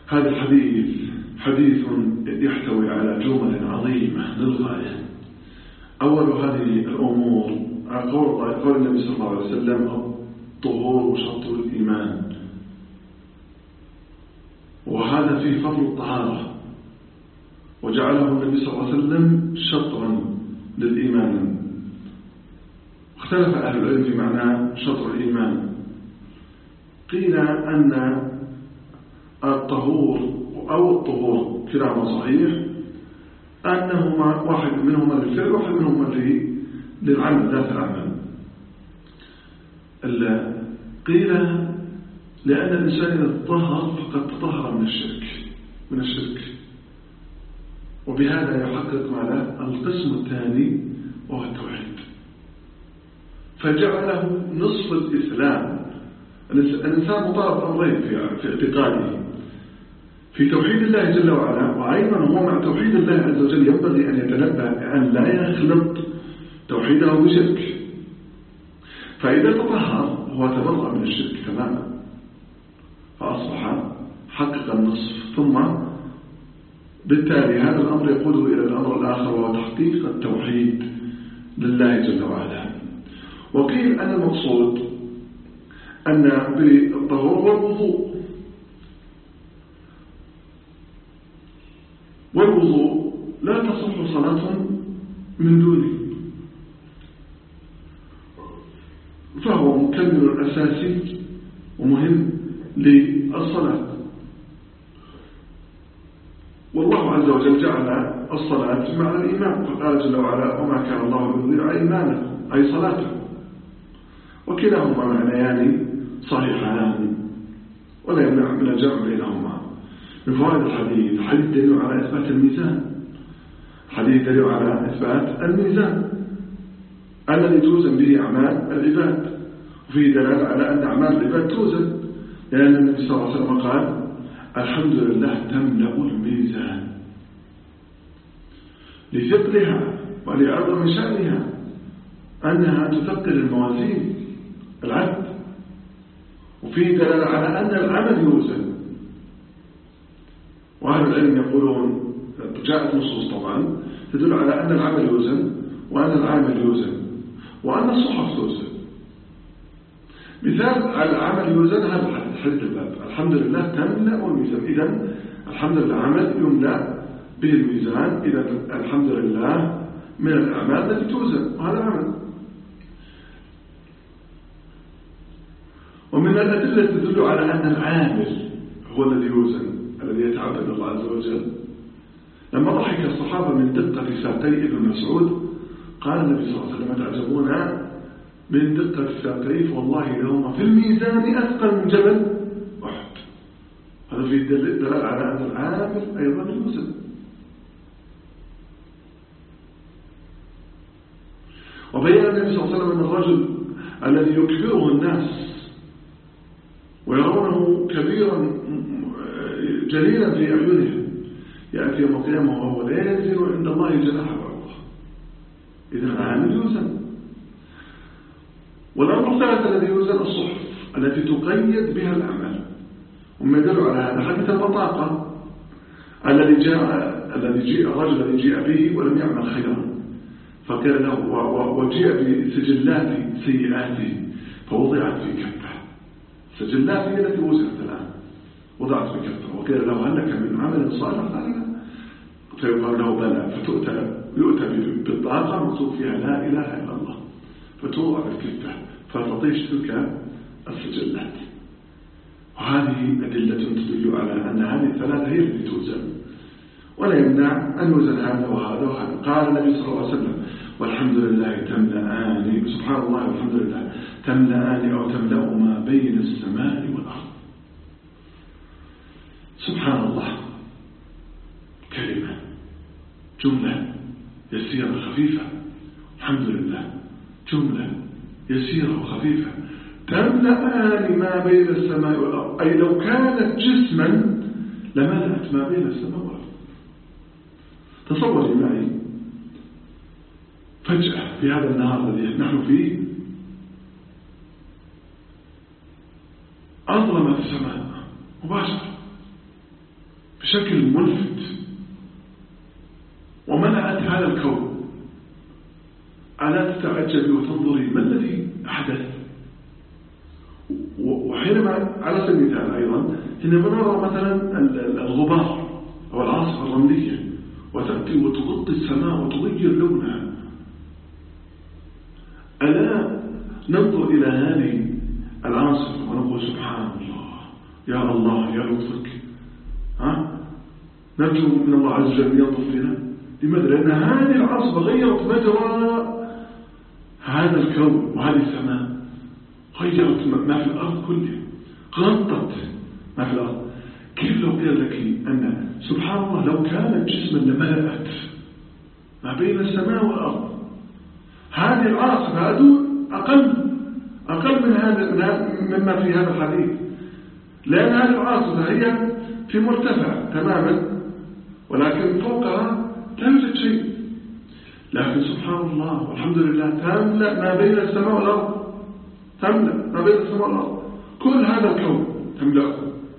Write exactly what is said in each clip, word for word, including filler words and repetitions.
هذا الحديث حديث يحتوي على جمل عظيمة للغاية. أول هذه الأمور قول, قول النبي صلى الله عليه وسلم الطهور شطر الإيمان، وهذا فيه فضل الطهارة، وجعله النبي صلى الله عليه وسلم شطرا للإيمان. اختلف أهل العلم في معنى شطر الإيمان. قيل أن الطهور أو الطهور كلاهما صحيح، أنهما واحد منهما للفعل وواحد منهما للعمل ذات العمل. قيل لأن الإنسان إذا تطهر فقد تطهر من الشرك من الشرك وبهذا يحقق ماذا؟ القسم الثاني وهو التوحيد، فجعله نصف الإسلام. الإنسان مطالب أمرين في اعتقاده، في توحيد الله جل وعلا، وأيضا هو مع توحيد الله عز وجل ينبغي أن يتنبه أن لا يخلط توحيده بشرك. فإذا تطهر هو تبرأ من الشرك تماما، فأصبح حقق النصف. ثم بالتالي هذا الأمر يقوده إلى الأمر الآخر وهو تحقيق التوحيد لله جل وعلا. وقيل أن المقصود أن بالطهور والوضوء، والوضوء لا تصح صلاة من دونه، فهو مكمل أساسي ومهم للصلاة. والله عز وجل جعل الصلاة مع الإيمان، فقال جل وعلا وما كان الله ليضيع إيمانكم أي صلاتكم، وكلاهما معنيان صحيحان ولا يمنع من الجمع بينهما. من فوائد الحديث حديث دليل على إثبات الميزان، حديث دليل على إثبات الميزان الذي توزن به أعمال العباد، وفيه دلالة على أن أعمال العباد توزن، لأن النبي صلى الله عليه وسلم قال الحمد لله تملأ الميزان، لثقلها ولعظم شأنها أنها تثقل الموازين العبد. وفيه دلالة على أن العمل يوزن، وأهل العلم يقولون جاءت نصوص طبعا تدل على أن العمل يوزن وأن العامل يوزن وأن الصحف توزن. مثال على العمل يوزن هذا الحديث الباب الحمد لله تملأ الميزان، إذن الحمد لله عمل يملأ به الميزان، إذن الحمد لله من الأعمال التي توزن وهذا عمل. ومن الأدلة تدل على أن العامل هو الذي يوزن، الذي يتعبد الله عز وجل. لما ضحك الصحابة من دقة ساقي ابن مسعود قال النبي صلى الله عليه وسلم تعجبون من دقة ساقيه والله لهما في الميزان أثقل من جبل أحد. هذا فيه دلالة على أن العامل أيضا يوزن. وبين النبي صلى الله عليه وسلم أن الرجل الذي يكبره الناس ويرونه كبيرا جليلا في أعينهم يأتي يوم القيامة وهو لا يزن عند الله جناح بعوضة، إذا العامل يوزن. والأمر الثالث الذي يوزن الصحف التي تقيد بها الأعمال، وما يدل على هذا حديث البطاقة الذي جاء الذي جاء الرجل الذي جاء به ولم يعمل خيرا فقال له وجاء بسجلات سيئاته فوضعت في كفه. سجلات هي التي وزنت الآن وضعت في كفه، وقال له هل لك من عمل صالح؟ قال لا. فيقال له بلى، فتؤتى يؤتى بالبطاقة مكتوب فيها لا إله إلا الله، فتوضع بالكفة فتطيش تلك السجلات. وهذه أدلة تدل على أن هذه الثلاثة هي التي توزن، ولا يمنع أن يوزن هذا وهذا وهذا. قال النبي صلى الله عليه وسلم والحمد لله تملأان، سبحان الله والحمد لله تملأان أو تملأ ما بين السماء والأرض. سبحان الله كلمة جملة يسيرة خفيفة، الحمد لله جملة يسيرة وخفيفة تملأان ما بين السماء والأرض، أي لو كانت جسما لملأت ما بين السماء والأرض. تصوري معي فجأة في هذا النهار الذي نحن فيه أظلمت السماء مباشرة، بشكل ملفت وملأت هذا الكون. ألا تتعجبي وتنظري ما الذي أحدث؟ وحينما على سبيل المثال أيضا حينما نرى مثلا الغبار أو العاصفة الرملية وتأتي وتغطي السماء وتغير لونها، ألا ننظر إلى هذه العاصفة ونقول سبحان الله يا الله يا لطفك؟ ها؟ نرجو من الله عز وجل يلطف بنا. لماذا؟ لأن هذه العاصفة غيرت مجرى هذا الكون وهذه السماء، غيرت ما في الأرض كله، غطت ما في الأرض. كيف لو قيل لك أن سبحان الله لو كانت جسما لملأت ما بين السماء والأرض؟ هذه العاصفة أدون أقل أقل من هذا مما في هذا الحديث، لأن هذه العاصفة هي في مرتفع تماما ولكن فوقها لا يوجد شيء، لكن سبحان الله والحمد لله تملأ ما بين السماء والأرض، تملأ ما بين السماء والأرض، كل هذا الكون تملأه.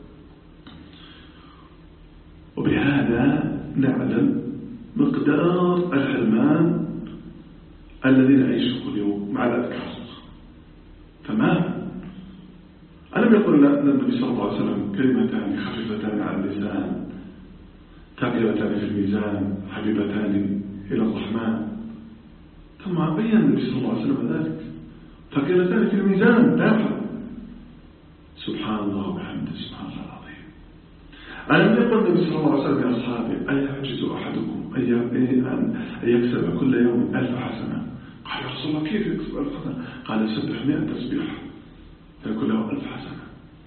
وبهذا نعلم مقدار الحرمان الذي نعيشه كل يوم مع الأذكار. تمام. ألم يقل النبي صلى الله عليه وسلم كلمتان خفيفتان على اللسان ثقيلتان في الميزان حبيبتان إلى الرحمن؟ ثم بين النبي صلى الله عليه وسلم ذلك، ثقيلتان في الميزان لا يفعل. سبحان الله وبحمده سبحان الله العظيم. ألم يقل النبي صلى الله عليه وسلم لأصحابه أيعجز أحدكم أن يكسب كل يوم ألف حسنة؟ قال يا رسول الله كيف يكسب ألف حسنة؟ قال يسبح مئة تسبيحة فيكون له ألف حسنة.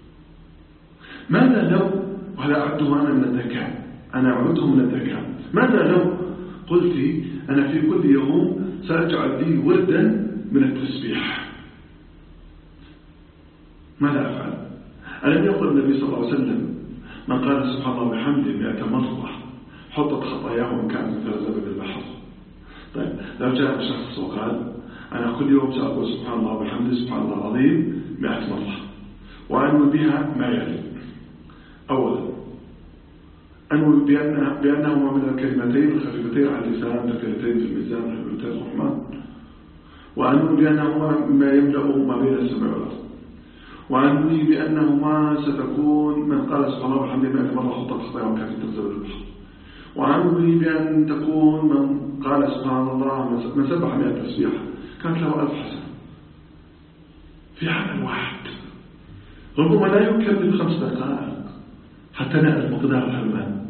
ماذا لو، وهذا أعده أنا من الذكاء، أنا أعده من الذكاء، ماذا لو قلت أنا في كل يوم سأجعل لي وردا من التسبيح؟ ماذا أفعل؟ ألم يقول النبي صلى الله عليه وسلم من قال سبحان الله وبحمده مئة مرة حطت خطاياه وإن كانت مثل زبد البحر. طيب لو جاء شخص وقال أنا كل يوم سأقول سبحان الله وبحمده سبحان الله العظيم مئة مرة وأنوي بها ما يلي: أولا أنوي بأنها بأنهما من الكلمتين الخفيفتين على اللسان ثقيلتين في الميزان حبيبتي الرحمن، وأنوي بأنهما ما يملأ ما بين السماء والأرض، وأنوي بأنهما ستكون من قال سبحان الله وبحمده مئة مرة حطت خطاياه وإن كانت مثل زبد البحر، وأنوي بأن تكون من قال سبحان الله من سبح مئة تسبيحة كانت له ألف حسنة في عمل واحد. ربما لا يكمل خمس دقائق حتى نأل مقدار الحرمان.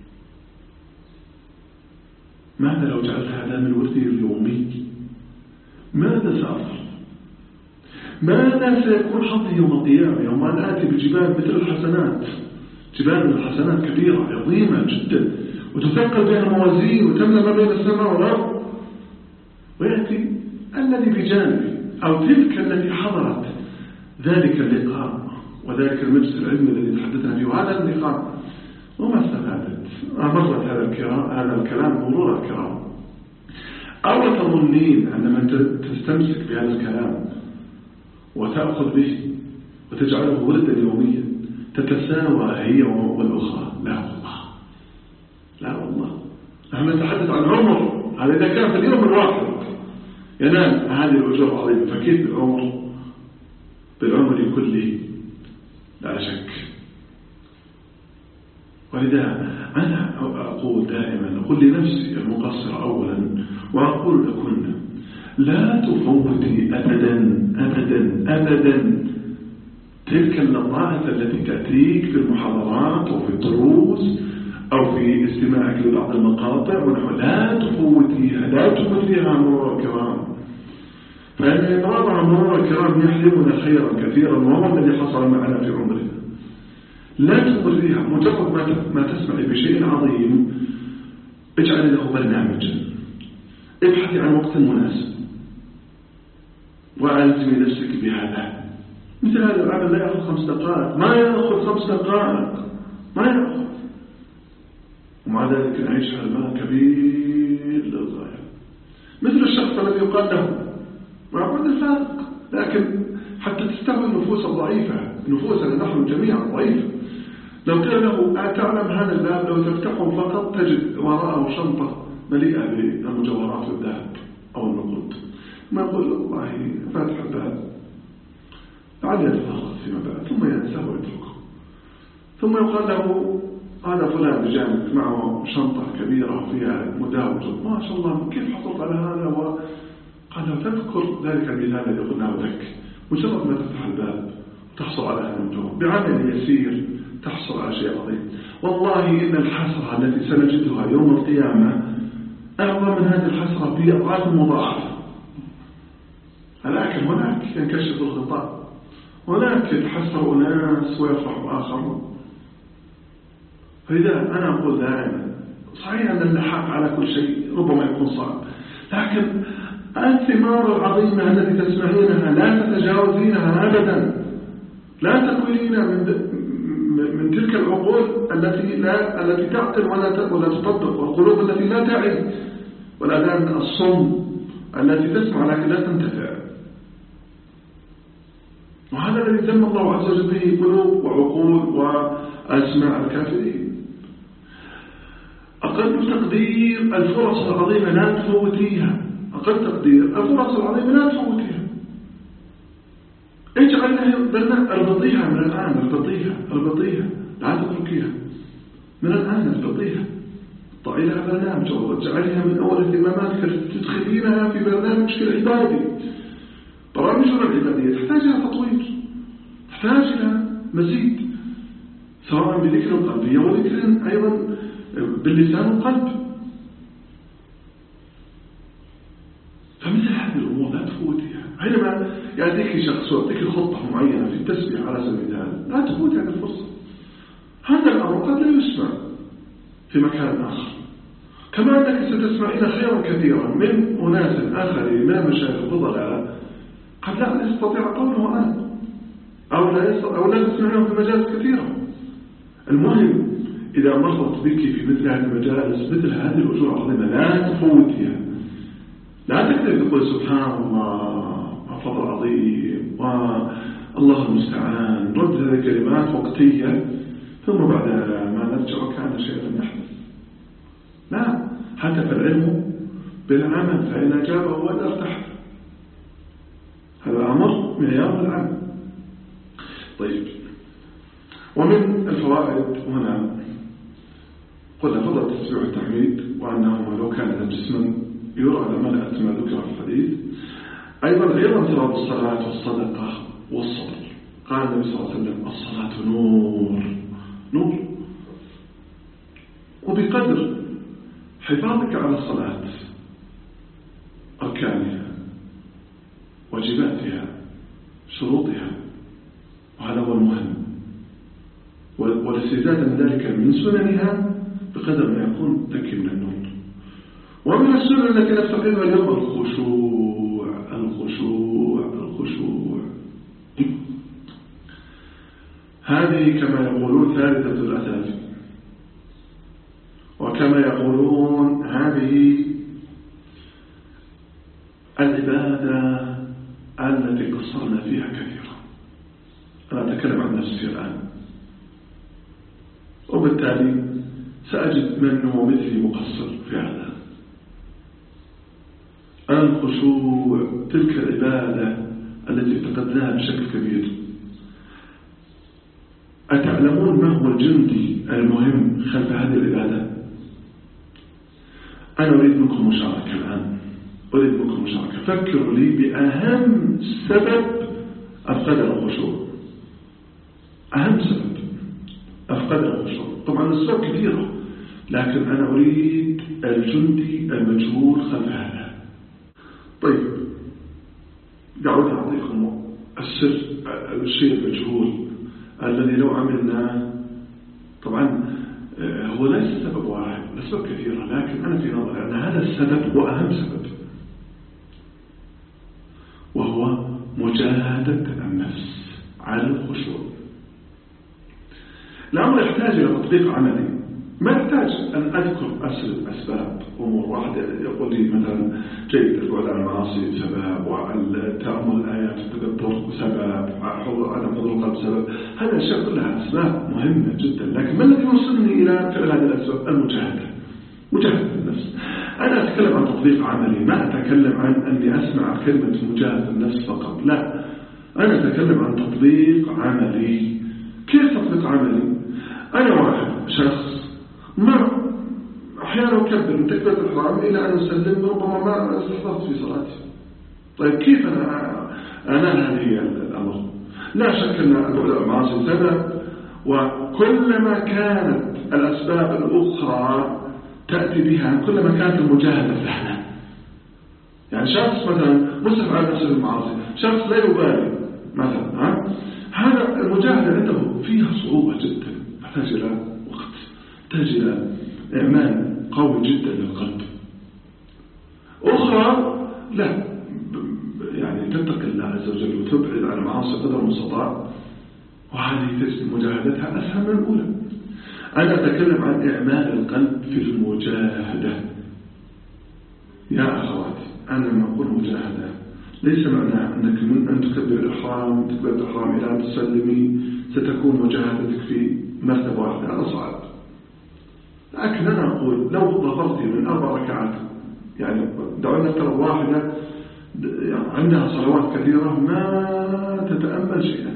ماذا لو جعلت هذا من وردي اليومي؟ ماذا سأفعل؟ ماذا سيكون حظي يوم القيامة يوم أن آتي بجبال مثل الحسنات، جبال من الحسنات كبيرة عظيمة جدا وتثقل بها الموازين وتملأ ما بين السماء والأرض، ويأتي الذي بجانبي أو تلك التي حضرت ذلك اللقاء وذلك المجلس العلمي الذي تحدثنا فيه وهذا اللقاء وما استفادت؟ مرت هذا الكلام هذا الكلام مرور الكرام. أو تظنين أن من تستمسك بهذا الكلام وتأخذ به وتجعله وردا يوميا تتساوى هي والأخرى؟ لا والله، لا والله. نحن نتحدث عن عمر، هذا إذا كان في اليوم الواحد ينال هذه الأجور العظيمة، فكيف بالعمر بالعمر كله؟ لا شك. ولذا أنا أقول دائما، أقول لنفسي المقصر أولا وأقول لكم لا تفوتي أبدا أبدا أبدا تلك اللقاءات التي تأتيك في المحاضرات أو في الدروس أو في استماعك لبعض المقاطع ونحو، لا تفوتيها لا تفوتيها مرور الكرام، فإن مرور مرور الكرام يحلمنا خيرا كثيرا وهو الذي حصل معنا في عمرنا. لا تفوتيها، مجرد ما تسمعي بشيء عظيم اجعلي له برنامجا، ابحثي عن وقت مناسب وألزمي نفسك بهذا. مثل هذا العمل لا يأخذ خمس دقائق، ما يأخذ خمس دقائق ما يأخذ، ومع ذلك نعيش حرمان كبير للغاية. مثل الشخص الذي يقال له مع بعض الفارق، لكن حتى تستوي النفوس الضعيفة، نفوسنا نحن جميعا ضعيفة، لو قيل له أتعلم هذا الباب لو تفتحه فقط تجد وراءه شنطة مليئة بالمجوهرات والذهب أو النقود، ما يقول والله فاتح الباب لعلي أتفرغ فيما بعد، ثم ينسى ويتركه. ثم يقال له هذا فلان بجانب معه شنطة كبيرة فيها مداوج، ما شاء الله كيف حصلت على هذا؟ وقال له تذكر ذلك المثال الذي قلناه لك، مجرد ما تفتح الباب تحصل على هذا الجواب بعمل يسير تحصل على شيء عظيم. والله إن الحسرة التي سنجدها يوم القيامة أعظم من هذه الحسرة بأضعاف مضاعفة. لكن هناك ينكشف الغطاء، هناك يتحسر أناس ويفرح آخرون. فإذا أنا أقول دائما صحيح أن اللحاق على كل شيء ربما يكون صعب، لكن الثمار العظيمة التي تسمعينها لا تتجاوزينها أبدا، لا تكونين من من تلك العقول التي لا التي تعقل ولا ولا تطبق، والقلوب التي لا تعي، والأذان الصم التي تسمع لكن لا تنتفع. وهذا الذي ذم الله عز وجل به قلوب وعقول وأسماع الكافرين. أقل تقدير الفرص العظيمة لا تفوتيها، أقل تقدير الفرص العظيمة لا تفوتيها. اجعلها بلنا اربطيها من الآن، اربطيها اربطيها لا تتركيها من الآن، اربطيها ضعي لها برنامج واجعلها من أول اهتماماتك، تدخلينها في برنامجك العبادي. برامجنا العبادية تحتاج إلى تطوير، تحتاج إلى مزيد، سواء بذكر القلبية وذكر أيضا باللسان والقلب. فمثل هذه الأمور لا تفوتها. حينما يأتيك شخص ويعطيك خطة معينة في التسبيح على سبيل المثال لا تفوت هذه الفرصة. هذا الأمر قد لا يسمع في مكان آخر، كما أنك ستسمعين خيرا كثيرا من أناس آخرين من المشايخ الفضلاء قد لا يستطيع قوله أنا، أو لا يستطيع أو لا تسمعينه في مجالس كثيرة. المهم إذا مرت بك في مثل هذه المجالس مثل هذه الأجور العظيمة لا تفوتها، لا تكتب تقول سبحان الله فضل عظيم والله المستعان، رد هذه الكلمات وقتية ثم بعد ما نرجع كان شيء لم يحدث. لا، هتف العلم بالعمل فإن أجابه وإن ارتحل، هذا أمر معيار العمل. طيب، ومن الفوائد هنا قلنا فضل التسبيح والتحميد، وأنهما لو كان جسما يرى لملأت ما ذكر في الحديث. أيضا غير ثواب الصلاة والصدقة والصبر. قال النبي صلى الله عليه وسلم الصلاة نور نور، وبقدر حفاظك على الصلاة أركانها واجباتها شروطها، وهذا هو المهم، والاستزادة من ذلك من سننها بقدر ما يكون ذكي من النور. ومن السنن التي نفتقدها اليوم الخشوع الخشوع الخشوع. هذه كما يقولون ثالثة الأساس، وكما يقولون هذه العبادة التي قصرنا فيها كثيرا. أنا أتكلم عن نفسي الآن، وبالتالي سأجد من هو مثلي مقصر في هذا. الخشوع تلك العبادة التي افتقدناها بشكل كبير. أتعلمون ما هو الجندي المهم خلف هذه العبادة؟ أنا أريد منكم مشاركة الآن، أريد منكم مشاركة. فكروا لي بأهم سبب أفقدنا الخشوع، أهم سبب أفقدنا الخشوع. طبعا السبب كثيرة، لكن أنا أريد الجندي المجهول خلف هذا. طيب، دعوني أعطيكم السر، الشيء المجهول الذي لو عملنا، طبعا هو ليس سبب واحد، الأسباب كثيرة، لكن أنا في نظري أن هذا السبب هو أهم سبب، وهو مجاهدة النفس على الخشوع. الأمر يحتاج إلى تطبيق عملي. ما يحتاج أن أذكر أسرد أسباب أمور. واحد يقول لي مثلا جيد البعد عن المعاصي سبب، والتأمل الآيات التدبر سبب، عدم حضور القلب سبب. هذه الأشياء كلها أسباب مهمة جدا، لكن ما الذي يوصلني إلى فعل هذه الأسباب؟ المجاهدة، مجاهدة النفس. أنا أتكلم عن تطبيق عملي، ما أتكلم عن أني أسمع كلمة مجاهدة النفس فقط، لا، أنا أتكلم عن تطبيق عملي. كيف تطبيق عملي؟ أنا واحد شخص ما أحيانا أكبر من تكبيرة الإحرام إلى أن أسلم، ربما ما استحضرت في صلاتي. طيب كيف أنا أنا هذه الأمر؟ لا شك أن البعد عن المعاصي سبب، وكلما كانت الأسباب الأخرى تأتي بها كلما كانت المجاهدة سهلة. يعني شخص مثلا مسلم على نفسه المعاصي، شخص لا يبالي مثلا، ها؟ هذا المجاهدة عنده فيها صعوبة جدا، تحتاج إلى وقت، تحتاج إلى إعمال قوي جدا للقلب. أخرى لا، يعني تتقي الله عز وجل وتبعد عن المعاصي قدر المستطاع، وهذه تجد مجاهدتها أسهل من الأولى. أنا أتكلم عن إعمال القلب في المجاهدة. يا أخواتي، أنا لما أقول مجاهدة ليس معناه أنك من أن تكبر الإحرام تكبر الإحرام إلى أن تسلمي ستكون مجاهدتك في مرتبة واحدة، هذا صعب. لكن أنا أقول لو ضغطتي من أربع ركعات، يعني دعونا نفترض واحدة يعني عندها صلوات كثيرة ما تتأمل شيئا.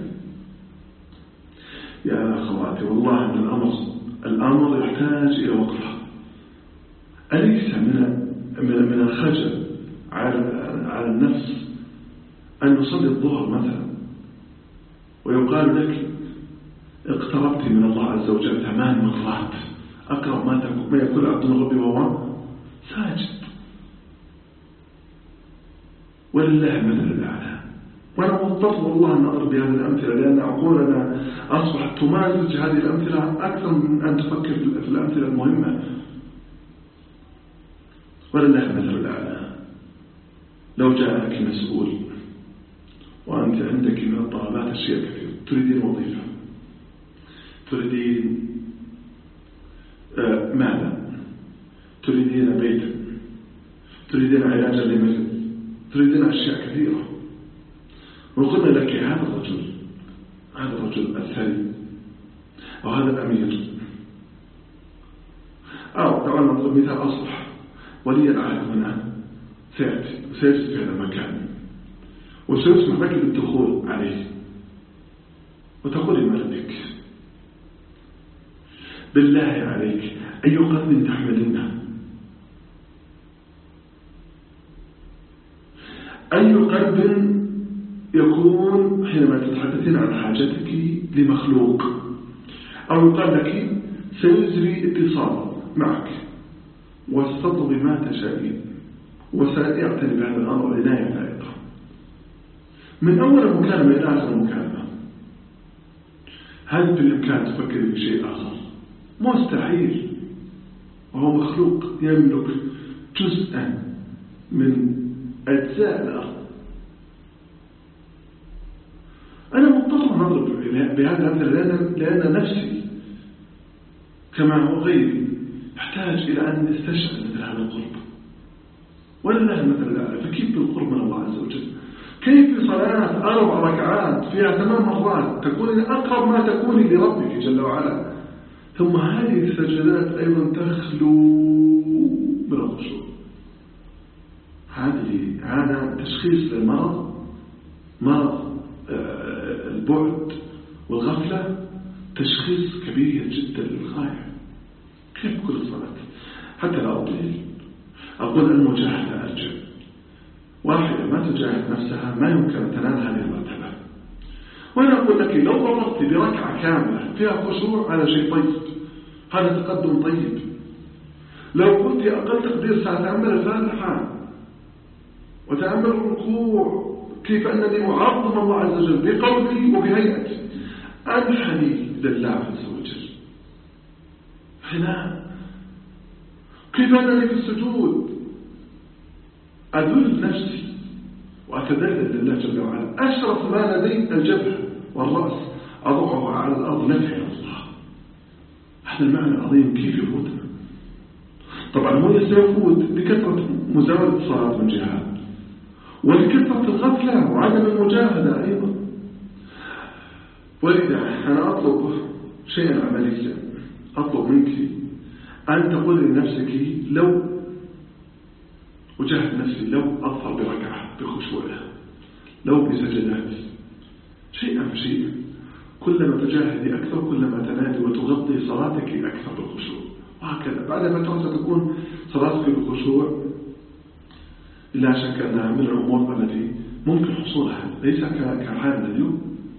يا أخواتي والله أن الأمر الأمر يحتاج إلى وقفة. أليس من من من الخجل على على النفس أن نصلي الظهر مثلا ويقال لك اقتربت من الله عز وجل ثمان مرات، أقرب ما تكون ما يكون عبد ربي وهو ساجد، ولله مثل الأعلى. وأنا مضطر والله أن أضرب بهذه الأمثلة، لأن عقولنا أصبحت تمازج هذه الأمثلة أكثر من أن تفكر في الأمثلة المهمة. ولله مثل الأعلى. لو جاءك مسؤول وأنت عندك من الطلبات أشياء كثيرة، تريدين وظيفة، تريدين آه مالا، تريدين بيتا، تريدين علاجا لمرض، تريدين أشياء كثيرة، وقلنا لك هذا الرجل هذا الرجل الثري أو هذا الأمير، أو دعونا نضرب مثال أصلح، ولي العهد هنا سيأتي وسيجلس في هذا المكان وسيسمح لك بالدخول عليه، وتقول لملك بالله عليك أي قلب تحملنا، أي قلب يكون حينما تتحدثين عن حاجتك لمخلوق، أو يقال لك سيجري اتصال معك وستطلب ما تشائين وسيعتني بهذا الأمر عناية فائقة من أول المكالمة إلى آخر المكالمة. هل بالإمكان تفكر بشيء آخر؟ مستحيل، وهو مخلوق يملك جزءا من أجزاء الأرض. أنا مضطر نضرب بهذا الأمثلة لأن, لأن نفسي كما هو غيري يحتاج إلى أن نستشعر مثل هذا القرب، ولله المثل الأعلى. فكيف بالقرب من الله عز وجل؟ كيف بصلاة أربع ركعات فيها ثمان مرات تكون أقرب ما تكوني لربك جل وعلا، ثم هذه السجدات أيضا تخلو من الخشوع. هذه هذا تشخيص للمرض، مرض البعد والغفلة، تشخيص كبير جدا للغاية. كيف كل الصلاة حتى لا أطيل أقول المجاهدة أرجع، واحدة ما تجاهد نفسها ما يمكن أن تنال هذه المرتبة. وأنا أقول لك لو ضربت بركعة كاملة فيها خشوع هذا شيء طيب، هذا تقدم طيب. لو قلت أقل تقدير سأتأمل الفاتحة وتأمل الركوع كيف أنني أعظم الله عز وجل بقلبي وبهيئتي، أنحني لله عز وجل، هنا كيف أنني في السجود أذل نفسي وأتذلل لله جل وعلا، أشرف ما لدي الجبهة والرأس أضعها على الأرض نفعل الله. هذا المعنى العظيم كيف يفوتنا؟ طبعا هو سيفوت بكثرة مزاولة الصلاة من جهة، ولكثرة الغفلة وعدم المجاهدة أيضا. ولذا أنا أطلب شيئا عمليا، أطلب منك أن تقول لنفسك لو أجاهد نفسي، لو أظهر بركعة بخشوعها، لو بسجدات، شيئا فشيئا. كلما تجاهدي أكثر كلما تنادي وتغطي صلاتك أكثر بالخشوع، وهكذا. بعد فترة ستكون صلاتك بالخشوع لا شك أنها من الأمور التي ممكن حصولها، ليس كحال اليوم.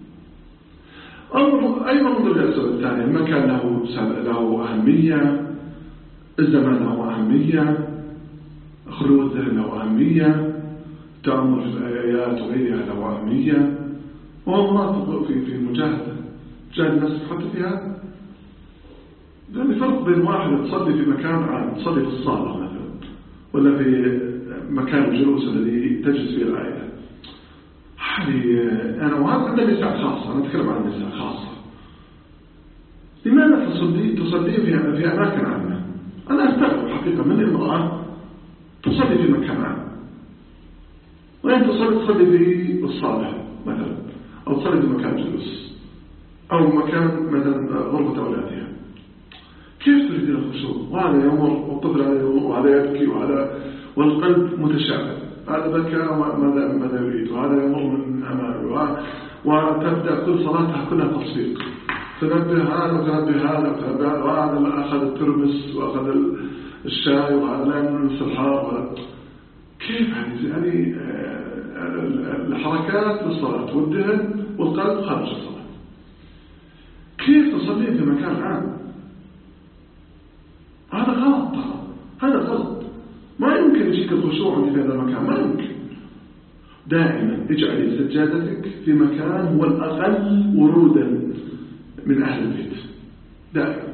أيضا من الأسباب الثانية، المكان له له أهمية، الزمان له أهمية، خلو الذهن له أهمية، تأمل في الآيات وغيرها له أهمية، وهو مراتب في في المجاهدة. جاهد الناس حتى في هذا، يعني فرق بين واحد تصلي في مكان عام، تصلي في الصالة مثلا، ولا في مكان الجلوس الذي تجلس فيه العائلة. هذه أنا وهذا عندنا نساء خاصة، أنا أتكلم عن نساء خاصة. لماذا تصلي تصلي في في أماكن عامة؟ أنا أستغرب حقيقة من امرأة تصلي في مكان عام، وين تصلي تصلي في الصالة مثلا، أو تصلي في مكان جلوس، أو مكان مثلا غرفة أولادها. كيف تريد الخشوع؟ وهذا يمر والطفل وهذا يبكي وهذا والقلب متشابه، هذا بكى ماذا ماذا يريد، وهذا يمر من أمامه، وتبدأ كل صلاتها كلها تصفيق، تنبه هذا وتنبه هذا وتنبه هذا، وهذا أخذ الترمس وأخذ الشاي وهذا لا ينسى الحار. كيف يعني الحركات للصلاة والذهن والقلب خارج الصلاة. كيف تصلين في مكان عام؟ هذا غلط، هذا غلط. ما يمكن يجيك الخشوع في هذا المكان، ما يمكن. دائما اجعلي سجادتك في مكان هو الأقل ورودا من أهل البيت، دائما.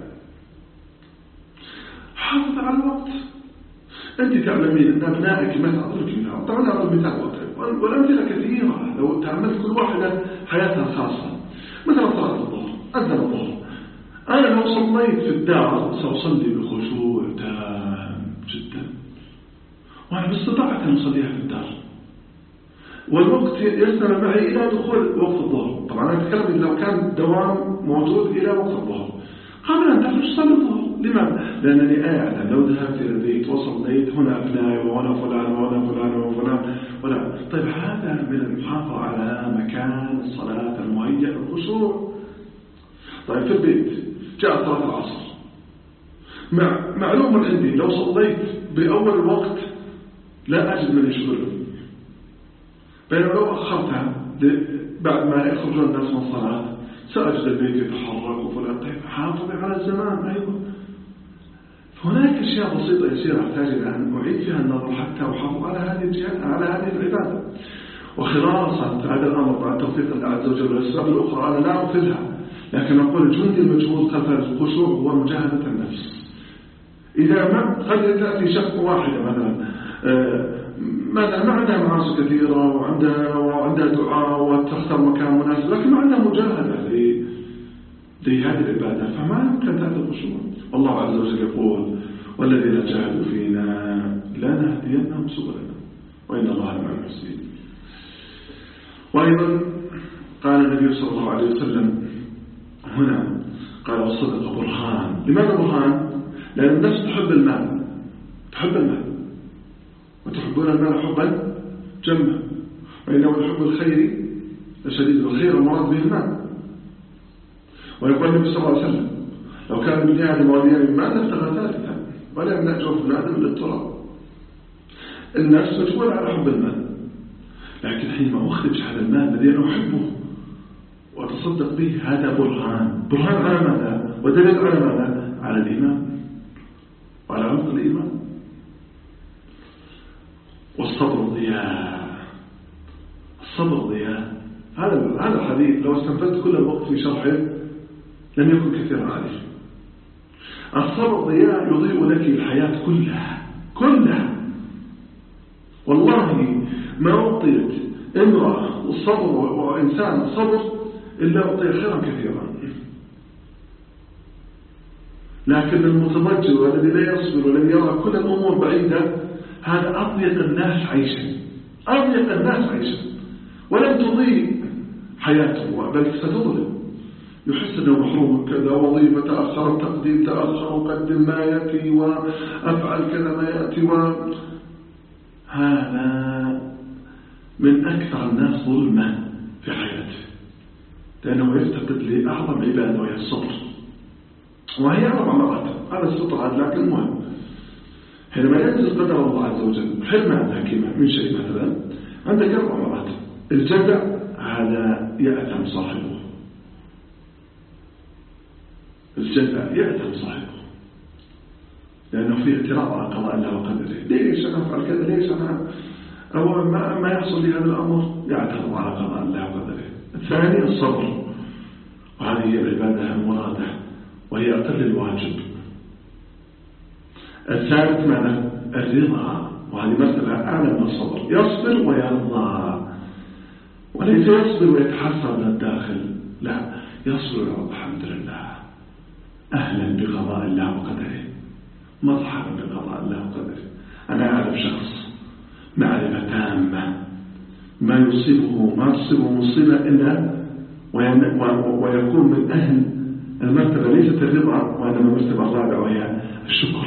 حافظ على الوقت. أنت تعلمين أن أبنائك ما تعطيك منها، طبعا هذا المثال واضح، والأمثلة كثيرة لو تعملت كل واحدة حياتها خاصة. مثلا صلاة الظهر، أذن الظهر، أنا لو صليت في الدار سأصلي بخشوع تام جدا، وأنا باستطاعة أن أصليها في الدار، والوقت يستمر معي إلى دخول وقت الظهر. طبعا أنا أتكلم لو كان دوام موجود إلى وقت الظهر، قبل أن تخرج صلي الظهر. لماذا؟ لأنني أعلم لو ذهبت إلى البيت وصليت هنا أبنائي وهنا فلان وهنا فلان وفلان ولا. طيب هذا من المحافظة على مكان الصلاة المهيئ للخشوع. طيب في البيت جاء صلاة العصر، مع معلوم عندي لو صليت بأول الوقت لا أجد من يشغلني، بينما لو أخرتها بعد ما يخرجون الناس من الصلاة سأجد البيت يتحرك وفلان. طيب حافظ على الزمان أيضا. هناك أشياء بسيطة يصير أحتاج إلى أن أعيد فيها النظر حتى أحافظ على هذه الجهة، على هذه العبادة. وخلاصة هذا الأمر بعد توفيق الله عز وجل والأسباب الأخرى أنا لا أغفلها، لكن أقول الجند المجهول خلف الخشوع هو مجاهدة النفس. إذا ما قد تأتي شخص واحدة مثلا مثلا ما عندها معاصي كثيرة وعندها وعندها دعاء وتختار مكان مناسب، لكن ما عندها مجاهدة لهذه العبادة، فما يمكن تأتي الخشوع. والله عز وجل يقول والذين جاهدوا فينا لنهدينهم سبلنا وإن الله مع المحسنين. وأيضا قال النبي صلى الله عليه وسلم هنا قال والصدق برهان. لماذا برهان؟ لأن النفس تحب المال، تحب المال وتحبون المال حبا جما، وإنه الحب الخير لشديد الخير المراد به المال. ويقول النبي صلى الله عليه وسلم لو كان ابن آدم وليا من مال لافتغى ثالثا ولا يمنع جوف ابن آدم إلا التراب. النفس مجبولة على حب المال، لكن حينما أخرج هذا المال الذي أنا أحبه وأتصدق به هذا برهان. برهان على ماذا؟ ودليل على ماذا؟ على الإيمان وعلى عمق الإيمان. والصبر ضياء، الصبر ضياء. هذا هذا الحديث لو استنفذت كل الوقت في شرحه لم يكن كثيرا عليه. الصبر ضياء يضيء لك الحياة كلها كلها. والله ما أعطيت امرأة الصبر وإنسان الصبر إلا أعطي خيرا كثيرا. لكن المتضجر والذي لا يصبر والذي يرى كل الأمور بعيدة هذا أضيق الناس عيشا، أضيق الناس عيشا، ولم تضيء حياته بل ستظلم. يحس أنه محروم كذا، وظيفة تأخر، التقديم تأخر، وقدم ما يأتي، وأفعل كذا ما يأتي، و... هذا من أكثر الناس ظلما في حياته، لأنه يفتقد لأعظم عبادة وهي الصبر، وهي أربع مرات. هذا السطر عاد لكن مهم. حينما ينزل قدر الله عز وجل حرمان حكيمة من شيء مثلا، عندك أربع مرات. الجزع هذا يأثم صاحبه، الجزع يأثم صاحبه لأنه فيه اعتراض على قضاء الله وقدره. ليش أنا أفعل كذا؟ ليش أنا أول ما, ما يحصل لي هذا الأمر؟ يعترض على قضاء الله وقدره. الثاني الصبر، وهذه هي العبادة المرادة وهي أقل الواجب. الثالث معنى الرضا، وهذه مرتبة أعلى من الصبر. يصبر ويرضى، وليس يصبر ويتحسر من الداخل، لا، يصبر ويرضى. الحمد لله، أهلا بقضاء الله وقدره، مرحبا بقضاء الله وقدره. أنا أعرف شخص معرفة تامة ما يصيبه ما تصيبه مصيبة إلا ويكون من أهل المرتبة ليست الرضا وإنما المرتبة الرابعة وهي الشكر.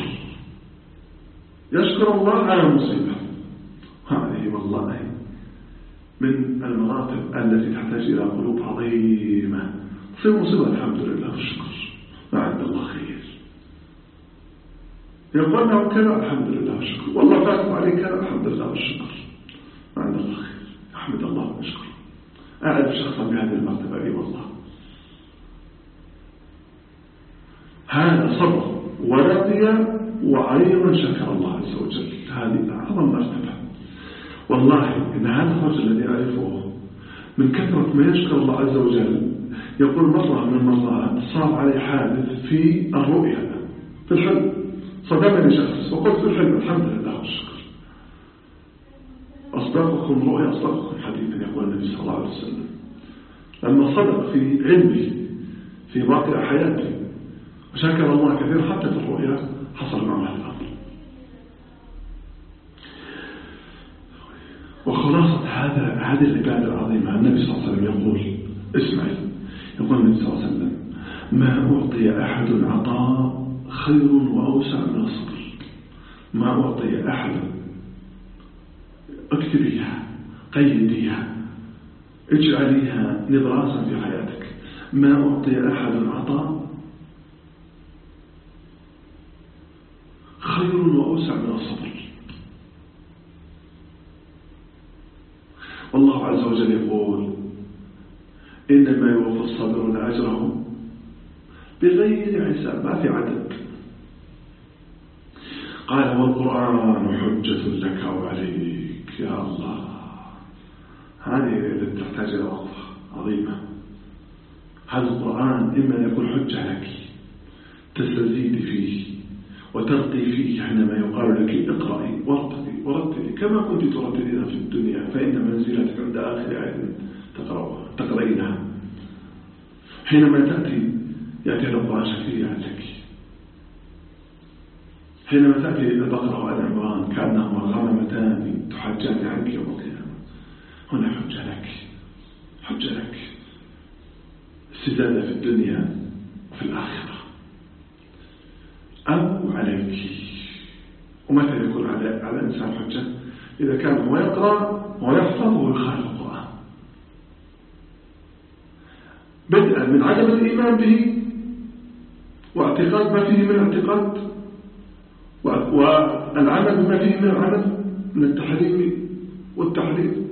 يشكر الله على المصيبة. هذه والله من المراتب التي تحتاج إلى قلوب عظيمة. تصيب مصيبة الحمد لله والشكر، ما عند الله خير. يقول له كذا الحمد لله والشكر، والله فاتم عليك كذا الحمد لله والشكر، ما عند الله خير، أحمد الله واشكر. أعرف شخصا بهذه المرتبة، أي والله. هذا صبر ورضي وأيضا شكر الله عز وجل. هذه أعظم مرتبة. والله إن هذا الرجل الذي أعرفه من كثرة ما يشكر الله عز وجل، يقول مرة من المرات صار علي حادث في الرؤيا، في الحلم، صدمني شخص وقلت في الحلم الحمد لله والشكر. أصدقكم رؤيا أصدقكم حديثا، يقول النبي صلى الله عليه وسلم. لما صدق في علمي في واقع حياتي وشكر الله كثير حتى في الرؤيا، حصل معه هذا الأمر. وخلاصة هذا هذه العبادة العظيمة، النبي صلى الله عليه وسلم يقول، اسمعي، يقول النبي صلى الله عليه وسلم: ما أعطي أحد عطاء خير وأوسع من الصبر. ما أعطي أحد، اكتبيها، قيديها، اجعليها نبراسا في حياتك. ما أعطي أحد عطاء خير وأوسع من الصبر. والله عز وجل يقول: إنما يوفى الصابرون أجرهم بغير حساب، ما في عدد. قال: والقرآن حجة لك وعليك. يا الله، هذه التي تحتاج إلى وقفة عظيمة. هذا القرآن إما أن يكون حجة لك تستزيد فيه وترقي فيه حينما يقال لك اقرأي وارتقي ورتلي كما كنت ترتلين في الدنيا، فإن منزلتك عند آخر آية تقرأينها. حينما تأتي يأتي القرآن شفيعا لك. حينما تأتي البقرة وآل عمران كأنهما غمامتان تحاجان عنك يوم القيامة، هنا حجة لك، حجة لك، استزادة في الدنيا وفي الآخرة. أو عليك. ومتى يكون على على الإنسان حجة؟ إذا كان هو يقرأ ويحفظ ويخالف القرآن، بدءا من عدم الإيمان به واعتقاد ما فيه من اعتقاد، والعمل بما فيه من العمل من التحريم والتحريم.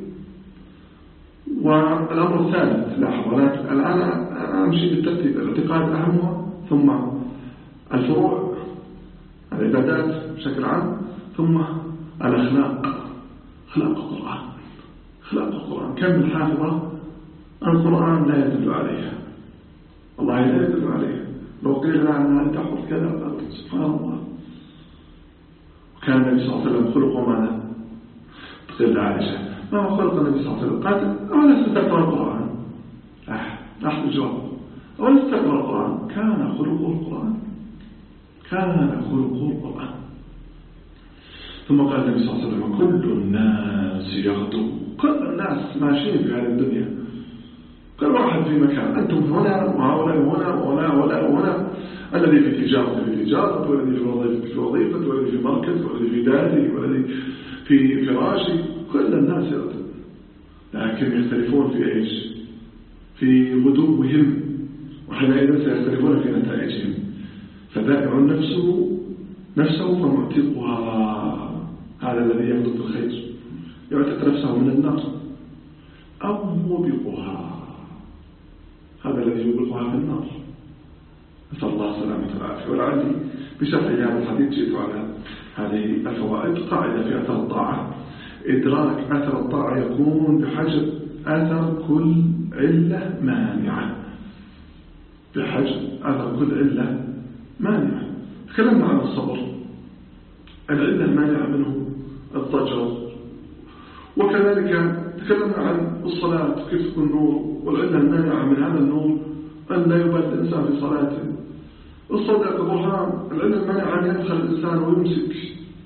والأمر الثالث، لاحظ الآن أمشي بالترتيب: الاعتقاد أهمها، ثم الفروع العبادات بشكل عام، ثم الأخلاق، أخلاق القرآن، أخلاق القرآن. كم من حافظة القرآن لا يدل عليها، والله لا يدل عليها. لو قيل لها أنها تحفظ كذا، سبحان الله. وكان النبي صلى الله عليه وسلم خلقه ماذا؟ تقول عائشة: ما هو خلق النبي صلى الله عليه وسلم؟ قالت: أولست تقرأ القرآن؟ أحد الجواب: أولست تقرأ القرآن؟ كان خلقه القرآن. كان خلقه القرآن. ثم قال النبي صلى الله عليه وسلم كل الناس يغدو، كل الناس ماشيين في هذه الدنيا، كل واحد في مكان، أنتم هنا وهؤلاء هنا وهؤلاء هنا، الذي في تجارة في تجارة، والذي في وظيفة في وظيفة، والذي في مركز، والذي في داري، والذي في فراشي، كل الناس يغدو، لكن يختلفون في إيش؟ في غدوهم، وحينئذ سيختلفون في نتائجهم. فبائع نفسه نفسه فمعتقها، هذا الذي يغدو بالخير يعتق نفسه من النار، أو موبقها، هذا الذي يوبقها في النار. نسأل الله سلامة العافية. ولعلي بشرح هذا الحديث جئت على هذه الفوائد. قاعدة في أثر الطاعة: إدراك أثر الطاعة يكون بحجب أثر كل علة مانعة، بحجب أثر كل علة مانعة. تكلمنا عن الصبر، العلة المانعة منه الضجر، وكذلك تكلمنا عن الصلاة كيف تكون نور، والعلة المانعة من هذا النور أن لا يبالي الإنسان في صلاته. الصدق برهان، العلة المانعة أن يدخل الإنسان ويمسك